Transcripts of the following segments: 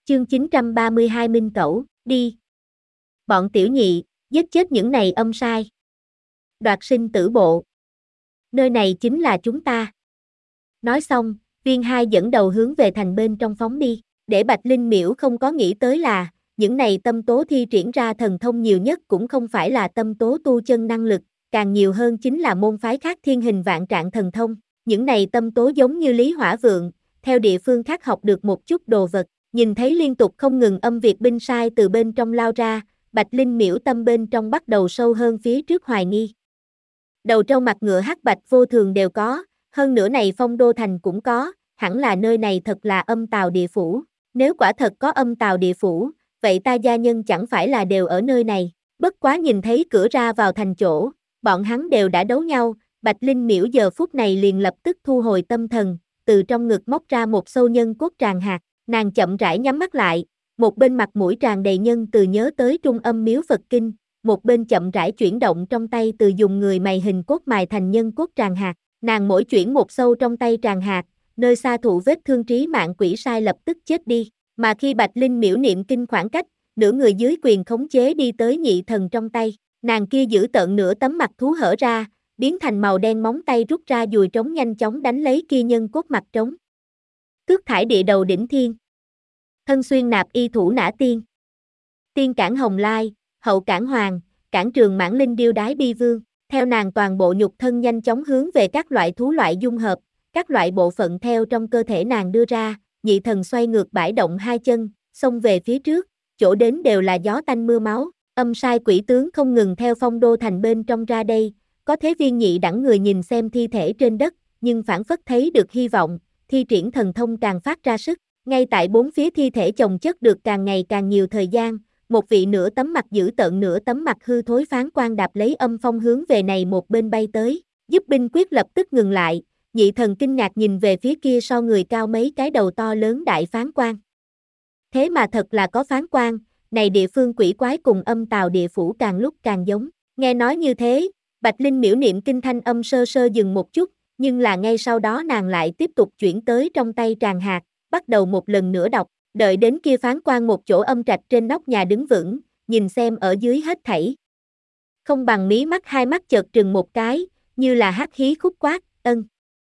Chương 932 Minh Cẩu, đi. Bọn tiểu nhị, giết chết những này âm sai. Đoạt sinh tử bộ. Nơi này chính là chúng ta. Nói xong, Viên Hai dẫn đầu hướng về thành bên trong phóng đi. Để Bạch Linh Miễu không có nghĩ tới là, những này tâm tố thi triển ra thần thông nhiều nhất cũng không phải là tâm tố tu chân năng lực, càng nhiều hơn chính là môn phái khác thiên hình vạn trạng thần thông. Những này tâm tố giống như Lý Hỏa Vượng, theo địa phương khác học được một chút đồ vật, nhìn thấy liên tục không ngừng âm Việt binh sai từ bên trong lao ra, Bạch Linh Miễu tâm bên trong bắt đầu sâu hơn phía trước hoài nghi. Đầu trâu mặt ngựa hắc bạch vô thường đều có, hơn nữa này Phong Đô Thành cũng có, hẳn là nơi này thật là âm tào địa phủ. Nếu quả thật có âm tào địa phủ, vậy ta gia nhân chẳng phải là đều ở nơi này. Bất quá nhìn thấy cửa ra vào thành chỗ, bọn hắn đều đã đấu nhau, Bạch Linh Miễu giờ phút này liền lập tức thu hồi tâm thần, từ trong ngực móc ra một sâu nhân cốt tràng hạt, nàng chậm rãi nhắm mắt lại, một bên mặt mũi tràn đầy nhân từ nhớ tới Trung Âm Miếu Phật Kinh, một bên chậm rãi chuyển động trong tay từ dùng người mày hình cốt mài thành nhân cốt tràng hạt, nàng mỗi chuyển một sâu trong tay tràng hạt, nơi xa thụ vết thương trí mạng quỷ sai lập tức chết đi, mà khi Bạch Linh Miễu niệm kinh khoảng cách, nửa người dưới quyền khống chế đi tới nhị thần trong tay, nàng kia giữ tợn nửa tấm mặt thú hở ra, biến thành màu đen móng tay rút ra dùi trống nhanh chóng đánh lấy kia nhân cốt mặt trống. Tước thải địa đầu đỉnh thiên. Thân xuyên nạp y thủ nã tiên. Tiên cản hồng lai, hậu cản hoàng, cản trường mãn linh điêu đái bi vương. Theo nàng toàn bộ nhục thân nhanh chóng hướng về các loại thú loại dung hợp, các loại bộ phận theo trong cơ thể nàng đưa ra, nhị thần xoay ngược bãi động hai chân, xông về phía trước, chỗ đến đều là gió tanh mưa máu, âm sai quỷ tướng không ngừng theo Phong Đô Thành bên trong ra đây, có thế Viên nhị đẳng người nhìn xem thi thể trên đất, nhưng phản phất thấy được hy vọng, thi triển thần thông càng phát ra sức, ngay tại bốn phía thi thể chồng chất được càng ngày càng nhiều thời gian, một vị nửa tấm mặt dữ tợn nửa tấm mặt hư thối phán quan đạp lấy âm phong hướng về này một bên bay tới, giúp binh quyết lập tức ngừng lại, nhị thần kinh ngạc nhìn về phía kia so người cao mấy cái đầu to lớn đại phán quan. Thế mà thật là có phán quan, này địa phương quỷ quái cùng âm tào địa phủ càng lúc càng giống, nghe nói như thế, Bạch Linh Miễu niệm kinh thanh âm sơ sơ dừng một chút, nhưng là ngay sau đó nàng lại tiếp tục chuyển tới trong tay tràng hạt, bắt đầu một lần nữa đọc, đợi đến kia phán quan một chỗ âm trạch trên nóc nhà đứng vững, nhìn xem ở dưới hết thảy. Không bằng mí mắt hai mắt chợt trừng một cái, như là hắc hí khúc quát, ân.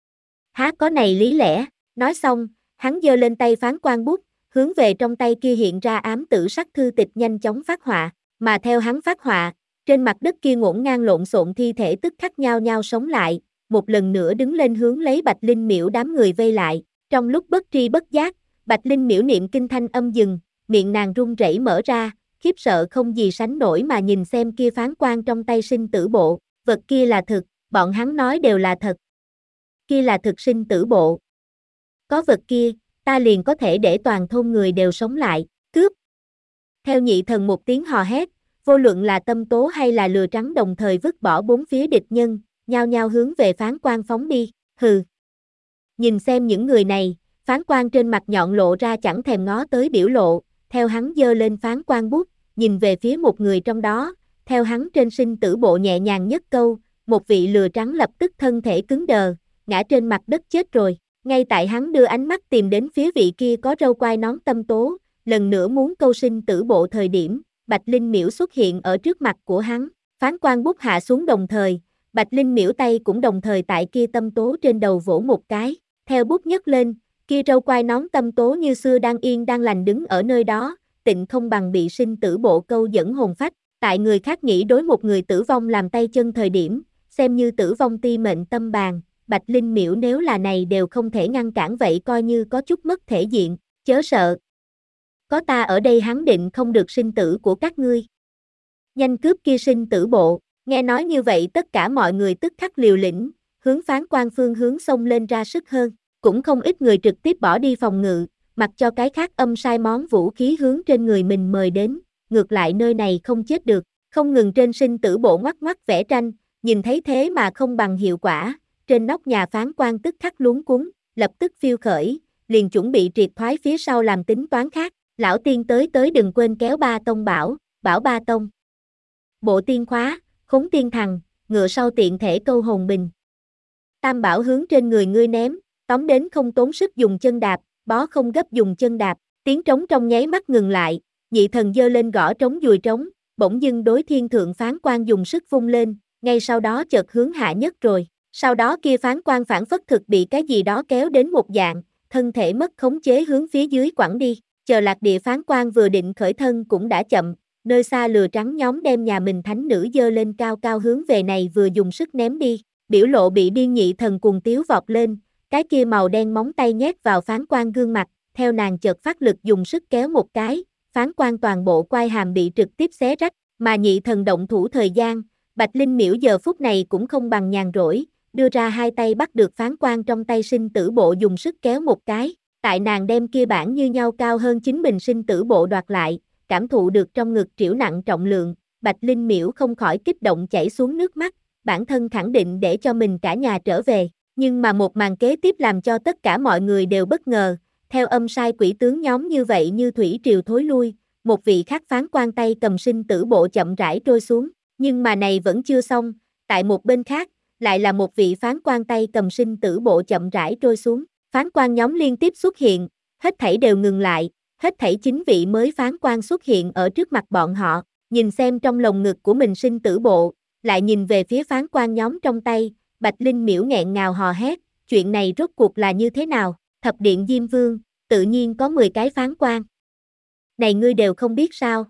Há có này lý lẽ, nói xong, hắn giơ lên tay phán quan bút, hướng về trong tay kia hiện ra ám tử sắc thư tịch nhanh chóng phát họa, mà theo hắn phát họa, trên mặt đất kia ngổn ngang lộn xộn thi thể tức khắc nhao nhao sống lại, một lần nữa đứng lên hướng lấy Bạch Linh Miễu đám người vây lại, trong lúc bất tri bất giác, Bạch Linh Miễu niệm kinh thanh âm dừng, miệng nàng run rẩy mở ra, khiếp sợ không gì sánh nổi mà nhìn xem kia phán quan trong tay sinh tử bộ, vật kia là thực, bọn hắn nói đều là thật. Kia là thực sinh tử bộ. Có vật kia, ta liền có thể để toàn thôn người đều sống lại, cướp. Theo nhị thần một tiếng hò hét, vô luận là tâm tố hay là lừa trắng đồng thời vứt bỏ bốn phía địch nhân, nhao nhao hướng về phán quan phóng đi, hừ. Nhìn xem những người này, phán quan trên mặt nhọn lộ ra chẳng thèm ngó tới biểu lộ, theo hắn giơ lên phán quan bút, nhìn về phía một người trong đó, theo hắn trên sinh tử bộ nhẹ nhàng nhất câu, một vị lừa trắng lập tức thân thể cứng đờ, ngã trên mặt đất chết rồi, ngay tại hắn đưa ánh mắt tìm đến phía vị kia có râu quai nón tâm tố, lần nữa muốn câu sinh tử bộ thời điểm, Bạch Linh Miễu xuất hiện ở trước mặt của hắn, phán quan bút hạ xuống đồng thời, Bạch Linh Miễu tay cũng đồng thời tại kia tâm tố trên đầu vỗ một cái, theo bút nhấc lên, kia râu quai nón tâm tố như xưa đang yên đang lành đứng ở nơi đó, tịnh không bằng bị sinh tử bộ câu dẫn hồn phách, tại người khác nghĩ đối một người tử vong làm tay chân thời điểm, xem như tử vong ti mệnh tâm bàn, Bạch Linh Miễu nếu là này đều không thể ngăn cản vậy coi như có chút mất thể diện, chớ sợ. Có ta ở đây hắn định không được sinh tử của các ngươi. Nhanh cướp kia sinh tử bộ, nghe nói như vậy tất cả mọi người tức khắc liều lĩnh, hướng phán quan phương hướng xông lên ra sức hơn, cũng không ít người trực tiếp bỏ đi phòng ngự, mặc cho cái khác âm sai món vũ khí hướng trên người mình mời đến, ngược lại nơi này không chết được, không ngừng trên sinh tử bộ ngoắc ngoắc vẽ tranh, nhìn thấy thế mà không bằng hiệu quả, trên nóc nhà phán quan tức khắc luống cuống, lập tức phiêu khởi, liền chuẩn bị triệt thoái phía sau làm tính toán khác, lão tiên tới đừng quên kéo ba tông bảo ba tông. Bộ tiên khóa, khốn tiên thằng, ngựa sau tiện thể câu hồn bình. Tam bảo hướng trên người ngươi ném, tóm đến không tốn sức dùng chân đạp, bó không gấp dùng chân đạp, Tiếng trống trong nháy mắt ngừng lại, nhị thần giơ lên gõ trống dùi trống, bỗng dưng đối thiên thượng phán quan dùng sức vung lên, ngay sau đó chợt hướng hạ nhất rồi. Sau đó kia phán quan phản phất thực bị cái gì đó kéo đến một dạng, thân thể mất khống chế hướng phía dưới quẳng đi. Chờ lạc địa phán quan vừa định khởi thân cũng đã chậm, nơi xa lừa trắng nhóm đem nhà mình thánh nữ giơ lên cao cao hướng về này vừa dùng sức ném đi. Biểu lộ bị điên nhị thần cuồng tiếu vọt lên, cái kia màu đen móng tay nhét vào phán quan gương mặt, theo nàng chợt phát lực dùng sức kéo một cái, phán quan toàn bộ quai hàm bị trực tiếp xé rách, mà nhị thần động thủ thời gian, Bạch Linh Miễu giờ phút này cũng không bằng nhàn rỗi, đưa ra hai tay bắt được phán quan trong tay sinh tử bộ dùng sức kéo một cái, tại nàng đem kia bản như nhau cao hơn chính mình sinh tử bộ đoạt lại, cảm thụ được trong ngực trĩu nặng trọng lượng, Bạch Linh Miễu không khỏi kích động chảy xuống nước mắt, bản thân khẳng định để cho mình cả nhà trở về, nhưng mà một màn kế tiếp làm cho tất cả mọi người đều bất ngờ, theo âm sai quỷ tướng nhóm như vậy như thủy triều thối lui, một vị khác phán quan tay cầm sinh tử bộ chậm rãi trôi xuống, nhưng mà này vẫn chưa xong, tại một bên khác, lại là một vị phán quan tay cầm sinh tử bộ chậm rãi trôi xuống, phán quan nhóm liên tiếp xuất hiện, hết thảy đều ngừng lại, hết thảy 9 vị mới phán quan xuất hiện ở trước mặt bọn họ, nhìn xem trong lồng ngực của mình sinh tử bộ, lại nhìn về phía phán quan nhóm trong tay, Bạch Linh Miễu nghẹn ngào hò hét, chuyện này rốt cuộc là như thế nào, thập điện Diêm Vương, tự nhiên có 10 cái phán quan. Này ngươi đều không biết sao?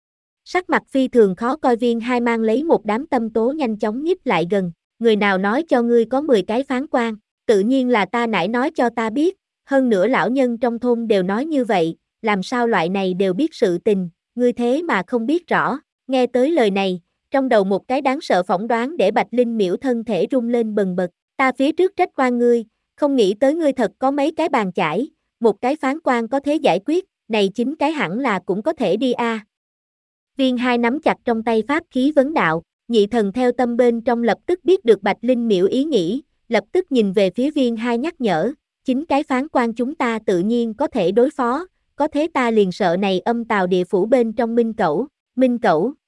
Sắc mặt phi thường khó coi Viên Hai mang lấy một đám tâm tố nhanh chóng nhích lại gần, người nào nói cho ngươi có 10 cái phán quan, tự nhiên là ta nãy nói cho ta biết, hơn nữa lão nhân trong thôn đều nói như vậy, làm sao loại này đều biết sự tình, ngươi thế mà không biết rõ, nghe tới lời này, trong đầu một cái đáng sợ phỏng đoán để Bạch Linh Miễu thân thể rung lên bần bật, ta phía trước trách oan ngươi, không nghĩ tới ngươi thật có mấy cái bàn chải, một cái phán quan có thể giải quyết, này 9 cái hẳn là cũng có thể đi a. Viên Hai nắm chặt trong tay pháp khí vấn đạo, nhị thần theo tâm bên trong lập tức biết được Bạch Linh Miễu ý nghĩ, lập tức nhìn về phía Viên Hai nhắc nhở, 9 cái phán quan chúng ta tự nhiên có thể đối phó, có thế ta liền sợ này âm tào địa phủ bên trong Minh Cẩu,